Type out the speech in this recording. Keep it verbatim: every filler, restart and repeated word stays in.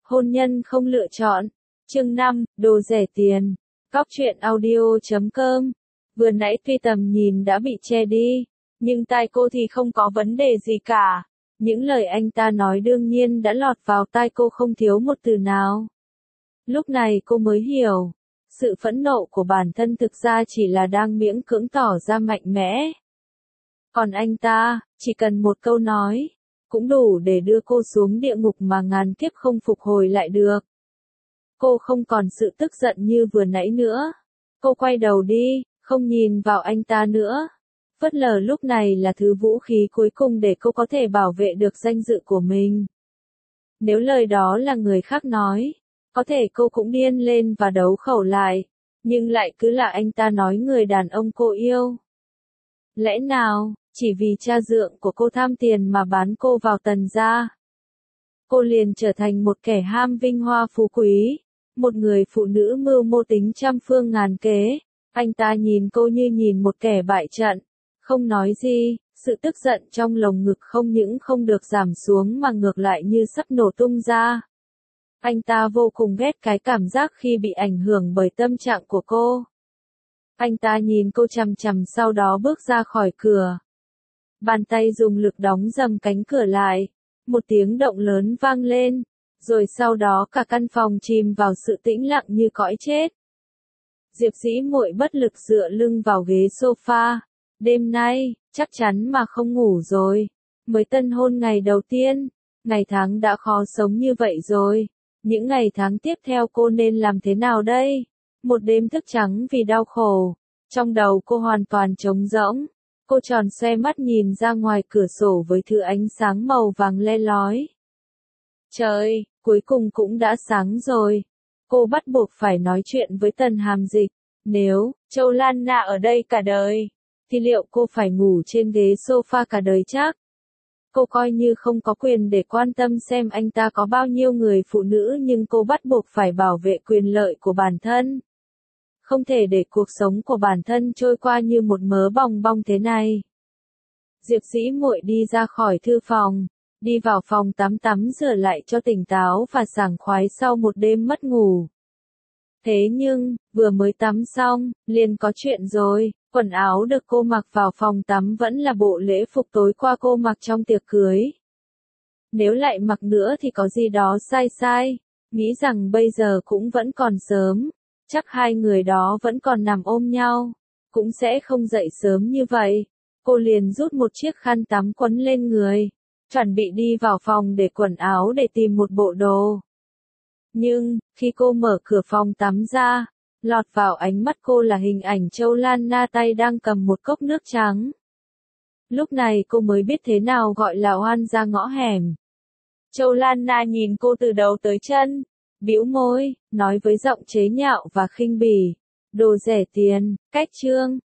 Hôn nhân không lựa chọn. Chương năm, đồ rẻ tiền. Cóc truyện audio chấm com. Vừa nãy tuy tầm nhìn đã bị che đi, nhưng tai cô thì không có vấn đề gì cả. Những lời anh ta nói đương nhiên đã lọt vào tai cô không thiếu một từ nào. Lúc này cô mới hiểu, sự phẫn nộ của bản thân thực ra chỉ là đang miễn cưỡng tỏ ra mạnh mẽ. Còn anh ta, chỉ cần một câu nói, cũng đủ để đưa cô xuống địa ngục mà ngàn kiếp không phục hồi lại được. Cô không còn sự tức giận như vừa nãy nữa. Cô quay đầu đi, không nhìn vào anh ta nữa. Phớt lờ lúc này là thứ vũ khí cuối cùng để cô có thể bảo vệ được danh dự của mình. Nếu lời đó là người khác nói, có thể cô cũng điên lên và đấu khẩu lại, nhưng lại cứ là anh ta nói người đàn ông cô yêu. Lẽ nào, chỉ vì cha dượng của cô tham tiền mà bán cô vào Tần gia, cô liền trở thành một kẻ ham vinh hoa phú quý, một người phụ nữ mưu mô tính trăm phương ngàn kế. Anh ta nhìn cô như nhìn một kẻ bại trận, không nói gì, sự tức giận trong lồng ngực không những không được giảm xuống mà ngược lại như sắp nổ tung ra. Anh ta vô cùng ghét cái cảm giác khi bị ảnh hưởng bởi tâm trạng của cô. Anh ta nhìn cô chằm chằm sau đó bước ra khỏi cửa. Bàn tay dùng lực đóng dầm cánh cửa lại. Một tiếng động lớn vang lên, rồi sau đó cả căn phòng chìm vào sự tĩnh lặng như cõi chết. Diệp Dĩ Muội bất lực dựa lưng vào ghế sofa. Đêm nay, chắc chắn mà không ngủ rồi. Mới tân hôn ngày đầu tiên, ngày tháng đã khó sống như vậy rồi. Những ngày tháng tiếp theo cô nên làm thế nào đây? Một đêm thức trắng vì đau khổ. Trong đầu cô hoàn toàn trống rỗng. Cô tròn xoe mắt nhìn ra ngoài cửa sổ với thứ ánh sáng màu vàng le lói. Trời, cuối cùng cũng đã sáng rồi. Cô bắt buộc phải nói chuyện với Tần Hàm Dịch. Nếu Châu Lan Na ở đây cả đời, thì liệu cô phải ngủ trên ghế sofa cả đời chắc? Cô coi như không có quyền để quan tâm xem anh ta có bao nhiêu người phụ nữ, nhưng cô bắt buộc phải bảo vệ quyền lợi của bản thân. Không thể để cuộc sống của bản thân trôi qua như một mớ bong bong thế này. Diệp Dĩ Muội đi ra khỏi thư phòng, đi vào phòng tắm tắm rửa lại cho tỉnh táo và sảng khoái sau một đêm mất ngủ. Thế nhưng, vừa mới tắm xong, liền có chuyện rồi. Quần áo được cô mặc vào phòng tắm vẫn là bộ lễ phục tối qua cô mặc trong tiệc cưới. Nếu lại mặc nữa thì có gì đó sai sai. Nghĩ rằng bây giờ cũng vẫn còn sớm. Chắc hai người đó vẫn còn nằm ôm nhau. Cũng sẽ không dậy sớm như vậy. Cô liền rút một chiếc khăn tắm quấn lên người. Chuẩn bị đi vào phòng để quần áo để tìm một bộ đồ. Nhưng, khi cô mở cửa phòng tắm ra, lọt vào ánh mắt cô là hình ảnh Châu Lan Na tay đang cầm một cốc nước trắng. Lúc này cô mới biết thế nào gọi là oan ra ngõ hẻm. Châu Lan Na nhìn cô từ đầu tới chân, bĩu môi, nói với giọng chế nhạo và khinh bỉ. Đồ rẻ tiền, cách trương,